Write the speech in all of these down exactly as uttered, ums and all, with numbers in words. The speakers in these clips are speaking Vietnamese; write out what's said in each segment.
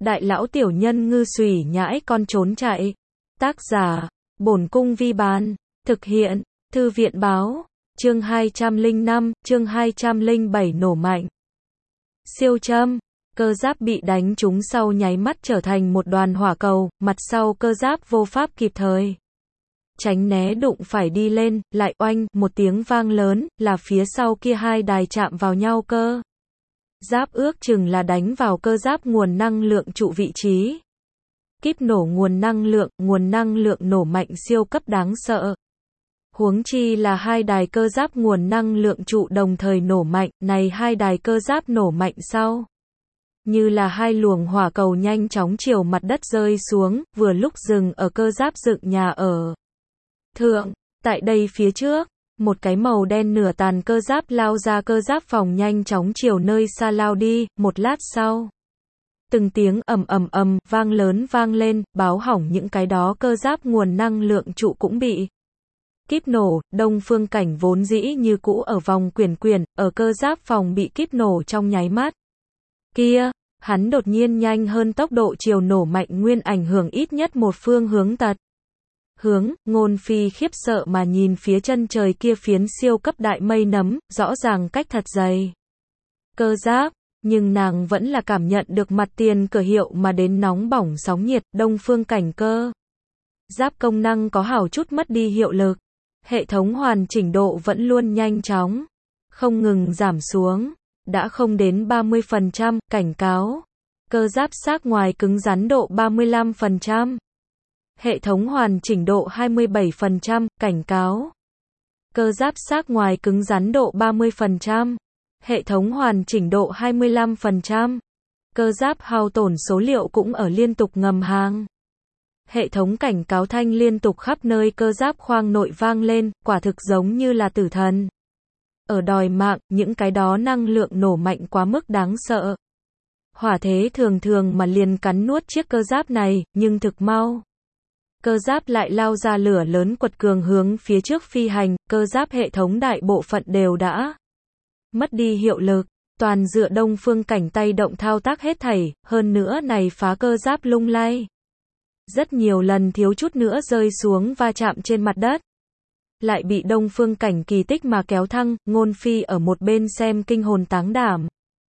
Đại lão tiểu nhân ngư xùy nhãi con trốn chạy. Tác giả, Bổn Cung Vi Bán. Thực hiện, Thư viện Báo. Chương hai trăm lẻ năm, chương hai trăm lẻ bảy nổ mạnh. Siêu châm. Cơ giáp bị đánh trúng sau nháy mắt trở thành một đoàn hỏa cầu, mặt sau cơ giáp vô pháp kịp thời tránh né đụng phải đi lên, lại oanh, một tiếng vang lớn, là phía sau kia hai đài chạm vào nhau cơ giáp ước chừng là đánh vào cơ giáp nguồn năng lượng trụ vị trí. Kíp nổ nguồn năng lượng, nguồn năng lượng nổ mạnh siêu cấp đáng sợ. Huống chi là hai đài cơ giáp nguồn năng lượng trụ đồng thời nổ mạnh, này hai đài cơ giáp nổ mạnh sau. Như là hai luồng hỏa cầu nhanh chóng chiều mặt đất rơi xuống, vừa lúc dừng ở cơ giáp dựng nhà ở thượng. Tại đây phía trước, một cái màu đen nửa tàn cơ giáp lao ra cơ giáp phòng nhanh chóng chiều nơi xa lao đi, một lát sau. Từng tiếng ầm ầm ầm, vang lớn vang lên, báo hỏng những cái đó cơ giáp nguồn năng lượng trụ cũng bị kíp nổ. Đông Phương Cảnh vốn dĩ như cũ ở vòng quyển quyển, ở cơ giáp phòng bị kíp nổ trong nháy mắt kia, hắn đột nhiên nhanh hơn tốc độ chiều nổ mạnh nguyên ảnh hưởng ít nhất một phương hướng tật. Hướng, Ngôn Phi khiếp sợ mà nhìn phía chân trời kia phiến siêu cấp đại mây nấm, rõ ràng cách thật dày cơ giáp, nhưng nàng vẫn là cảm nhận được mặt tiền cửa hiệu mà đến nóng bỏng sóng nhiệt. Đông Phương Cảnh cơ giáp công năng có hảo chút mất đi hiệu lực, hệ thống hoàn chỉnh độ vẫn luôn nhanh chóng không ngừng giảm xuống, đã không đến ba mươi phần trăm, cảnh cáo cơ giáp xác ngoài cứng rắn độ ba mươi lăm phần trăm, hệ thống hoàn chỉnh độ hai mươi bảy phần trăm, cảnh cáo cơ giáp xác ngoài cứng rắn độ ba mươi phần trăm, hệ thống hoàn chỉnh độ hai mươi lăm phần trăm, cơ giáp hao tổn số liệu cũng ở liên tục ngầm hàng. Hệ thống cảnh cáo thanh liên tục khắp nơi cơ giáp khoang nội vang lên, quả thực giống như là tử thần ở đòi mạng, những cái đó năng lượng nổ mạnh quá mức đáng sợ. Hỏa thế thường thường mà liền cắn nuốt chiếc cơ giáp này, nhưng thực mau. Cơ giáp lại lao ra lửa lớn quật cường hướng phía trước phi hành, cơ giáp hệ thống đại bộ phận đều đã mất đi hiệu lực, toàn dựa Đông Phương Cảnh tay động thao tác hết thảy, hơn nữa này phá cơ giáp lung lay. Rất nhiều lần thiếu chút nữa rơi xuống va chạm trên mặt đất. Lại bị Đông Phương Cảnh kỳ tích mà kéo thăng. Ngôn Phi ở một bên xem kinh hồn táng đảm.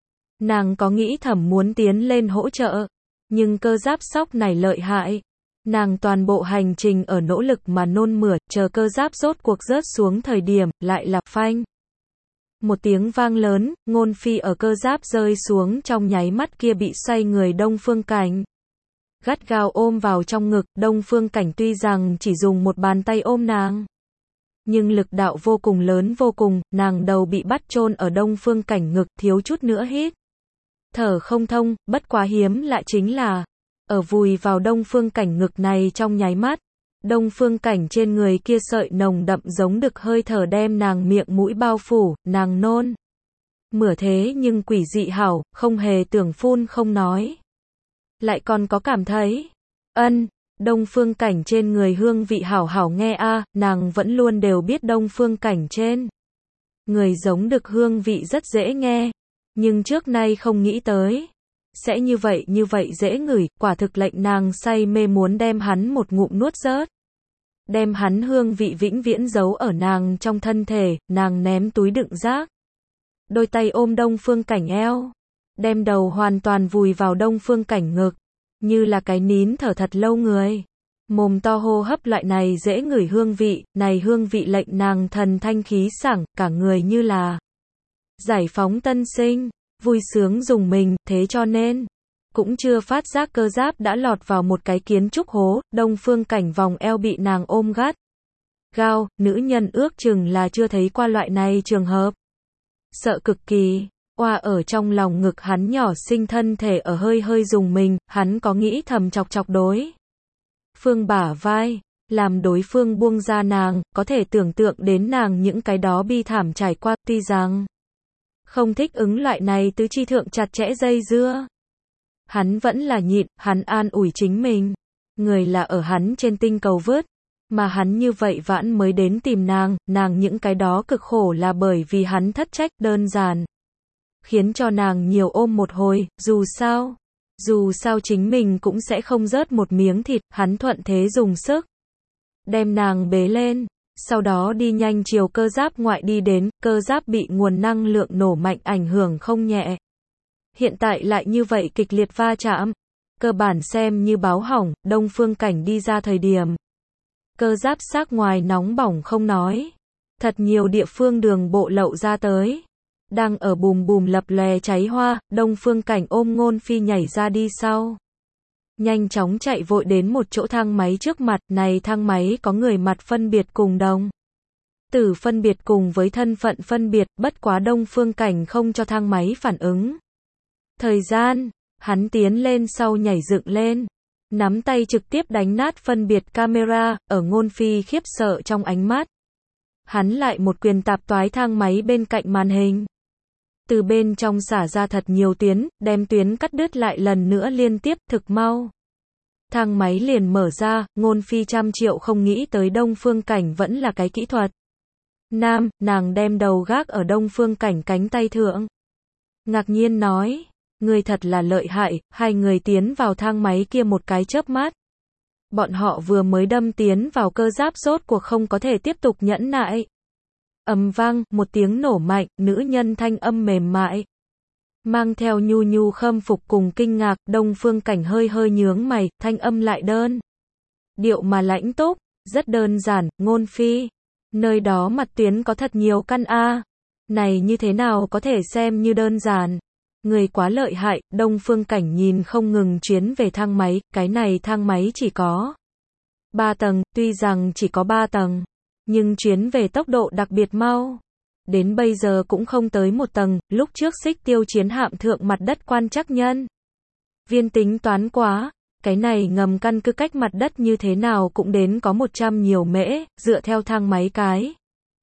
Nàng có nghĩ thầm muốn tiến lên hỗ trợ, nhưng cơ giáp sóc này lợi hại. Nàng toàn bộ hành trình ở nỗ lực mà nôn mửa, chờ cơ giáp rốt cuộc rớt xuống thời điểm, lại là phanh. Một tiếng vang lớn, Ngôn Phi ở cơ giáp rơi xuống trong nháy mắt kia bị xoay người Đông Phương Cảnh gắt gao ôm vào trong ngực. Đông Phương Cảnh tuy rằng chỉ dùng một bàn tay ôm nàng, nhưng lực đạo vô cùng lớn vô cùng, nàng đầu bị bắt chôn ở Đông Phương Cảnh ngực, thiếu chút nữa hít thở không thông. Bất quá hiếm lạ chính là, ở vùi vào Đông Phương Cảnh ngực này trong nháy mắt, Đông Phương Cảnh trên người kia sợi nồng đậm giống đực hơi thở đem nàng miệng mũi bao phủ, nàng nôn mửa thế nhưng quỷ dị hảo, không hề tưởng phun không nói. Lại còn có cảm thấy, ân, Đông Phương Cảnh trên người hương vị hảo hảo nghe a, nàng vẫn luôn đều biết Đông Phương Cảnh trên người giống đực hương vị rất dễ nghe, nhưng trước nay không nghĩ tới sẽ như vậy như vậy dễ ngửi, quả thực lệnh nàng say mê muốn đem hắn một ngụm nuốt rớt. Đem hắn hương vị vĩnh viễn giấu ở nàng trong thân thể, nàng ném túi đựng rác. Đôi tay ôm Đông Phương Cảnh eo, đem đầu hoàn toàn vùi vào Đông Phương Cảnh ngực, như là cái nín thở thật lâu người. Mồm to hô hấp loại này dễ ngửi hương vị, này hương vị lệnh nàng thần thanh khí sảng, cả người như là giải phóng tân sinh, vui sướng dùng mình, thế cho nên cũng chưa phát giác cơ giáp đã lọt vào một cái kiến trúc hố. Đông Phương Cảnh vòng eo bị nàng ôm gắt gao, nữ nhân ước chừng là chưa thấy qua loại này trường hợp, sợ cực kỳ. Oa ở trong lòng ngực hắn nhỏ xinh thân thể ở hơi hơi dùng mình, hắn có nghĩ thầm chọc chọc đối phương bả vai, làm đối phương buông ra nàng, có thể tưởng tượng đến nàng những cái đó bi thảm trải qua, tuy rằng không thích ứng loại này tứ chi thượng chặt chẽ dây dưa. Hắn vẫn là nhịn, hắn an ủi chính mình. Người là ở hắn trên tinh cầu vớt, mà hắn như vậy vãn mới đến tìm nàng, nàng những cái đó cực khổ là bởi vì hắn thất trách, đơn giản khiến cho nàng nhiều ôm một hồi, dù sao Dù sao chính mình cũng sẽ không rớt một miếng thịt, hắn thuận thế dùng sức. Đem nàng bế lên. Sau đó đi nhanh chiều cơ giáp ngoại đi đến, cơ giáp bị nguồn năng lượng nổ mạnh ảnh hưởng không nhẹ. Hiện tại lại như vậy kịch liệt va chạm. Cơ bản xem như báo hỏng, Đông Phương Cảnh đi ra thời điểm. Cơ giáp xác ngoài nóng bỏng không nói. Thật nhiều địa phương đường bộ lậu ra tới. Đang ở bùm bùm lập lòe cháy hoa, Đông Phương Cảnh ôm Ngôn Phi nhảy ra đi sau. Nhanh chóng chạy vội đến một chỗ thang máy trước mặt, này thang máy có người mặt phân biệt cùng đồng. Tử phân biệt cùng với thân phận phân biệt, bất quá Đông Phương Cảnh không cho thang máy phản ứng. Thời gian, hắn tiến lên sau nhảy dựng lên. Nắm tay trực tiếp đánh nát phân biệt camera, ở Ngôn Phi khiếp sợ trong ánh mắt. Hắn lại một quyền tạp toái thang máy bên cạnh màn hình. Từ bên trong xả ra thật nhiều tuyến, đem tuyến cắt đứt lại lần nữa liên tiếp, thực mau. Thang máy liền mở ra, Ngôn Phi trăm triệu không nghĩ tới Đông Phương Cảnh vẫn là cái kỹ thuật. Nam, nàng đem đầu gác ở Đông Phương Cảnh cánh tay thượng. Ngạc nhiên nói, người thật là lợi hại, hai người tiến vào thang máy kia một cái chớp mắt. Bọn họ vừa mới đâm tiến vào cơ giáp rốt cuộc không có thể tiếp tục nhẫn nại. Ầm vang, một tiếng nổ mạnh, nữ nhân thanh âm mềm mại. Mang theo nhu nhu khâm phục cùng kinh ngạc, Đông Phương Cảnh hơi hơi nhướng mày, thanh âm lại đơn. Điệu mà lãnh túc, rất đơn giản, Ngôn Phi. Nơi đó mặt tuyến có thật nhiều căn A. Này như thế nào có thể xem như đơn giản. Người quá lợi hại, Đông Phương Cảnh nhìn không ngừng chuyến về thang máy, cái này thang máy chỉ có ba tầng, tuy rằng chỉ có ba tầng, nhưng chuyến về tốc độ đặc biệt mau. Đến bây giờ cũng không tới một tầng, lúc trước Xích Tiêu chiến hạm thượng mặt đất quan trắc nhân. Viên tính toán quá, cái này ngầm căn cứ cách mặt đất như thế nào cũng đến có một trăm nhiều mễ, dựa theo thang máy cái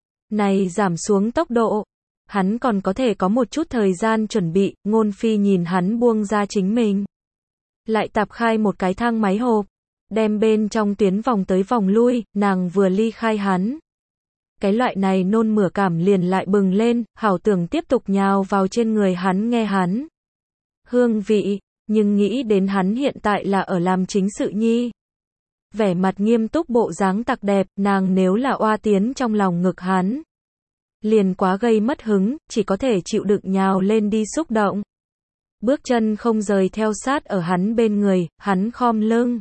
này giảm xuống tốc độ. Hắn còn có thể có một chút thời gian chuẩn bị, Ngôn Phi nhìn hắn buông ra chính mình. Lại tạp khai một cái thang máy hộp, đem bên trong tuyến vòng tới vòng lui, nàng vừa ly khai hắn. Cái loại này nôn mửa cảm liền lại bừng lên, hảo tưởng tiếp tục nhào vào trên người hắn nghe hắn. Hương vị, nhưng nghĩ đến hắn hiện tại là ở làm chính sự nhi. Vẻ mặt nghiêm túc bộ dáng tặc đẹp, nàng nếu là oa tiến trong lòng ngực hắn. Liền quá gây mất hứng, chỉ có thể chịu đựng nhào lên đi xúc động. Bước chân không rời theo sát ở hắn bên người, hắn khom lưng.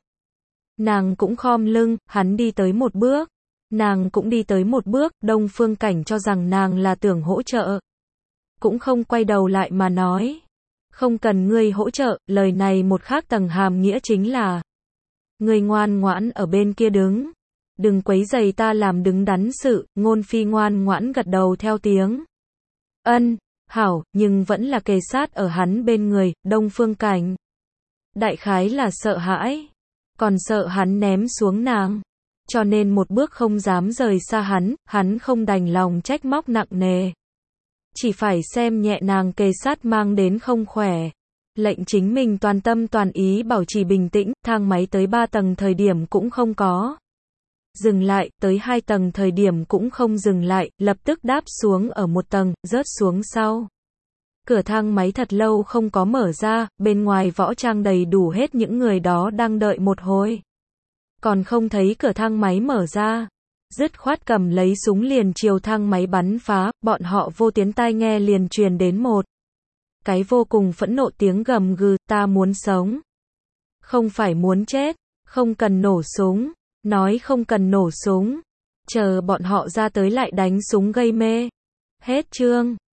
Nàng cũng khom lưng, hắn đi tới một bước. Nàng cũng đi tới một bước, Đông Phương Cảnh cho rằng nàng là tưởng hỗ trợ. Cũng không quay đầu lại mà nói. Không cần ngươi hỗ trợ, lời này một khác tầng hàm nghĩa chính là. Ngươi ngoan ngoãn ở bên kia đứng. Đừng quấy rầy ta làm đứng đắn sự, Ngôn Phi ngoan ngoãn gật đầu theo tiếng. Ân, hảo, nhưng vẫn là kề sát ở hắn bên người, Đông Phương Cảnh. Đại khái là sợ hãi. Còn sợ hắn ném xuống nàng. Cho nên một bước không dám rời xa hắn, hắn không đành lòng trách móc nặng nề. Chỉ phải xem nhẹ nàng kề sát mang đến không khỏe. Lệnh chính mình toàn tâm toàn ý bảo trì bình tĩnh, thang máy tới ba tầng thời điểm cũng không có. Dừng lại, tới hai tầng thời điểm cũng không dừng lại, lập tức đáp xuống ở một tầng, rớt xuống sau. Cửa thang máy thật lâu không có mở ra, bên ngoài võ trang đầy đủ hết những người đó đang đợi một hồi. Còn không thấy cửa thang máy mở ra. Dứt khoát cầm lấy súng liền chiều thang máy bắn phá, bọn họ vô tiến tai nghe liền truyền đến một. Cái vô cùng phẫn nộ tiếng gầm gừ, ta muốn sống. Không phải muốn chết, không cần nổ súng. Nói không cần nổ súng. Chờ bọn họ ra tới lại đánh súng gây mê. Hết chương.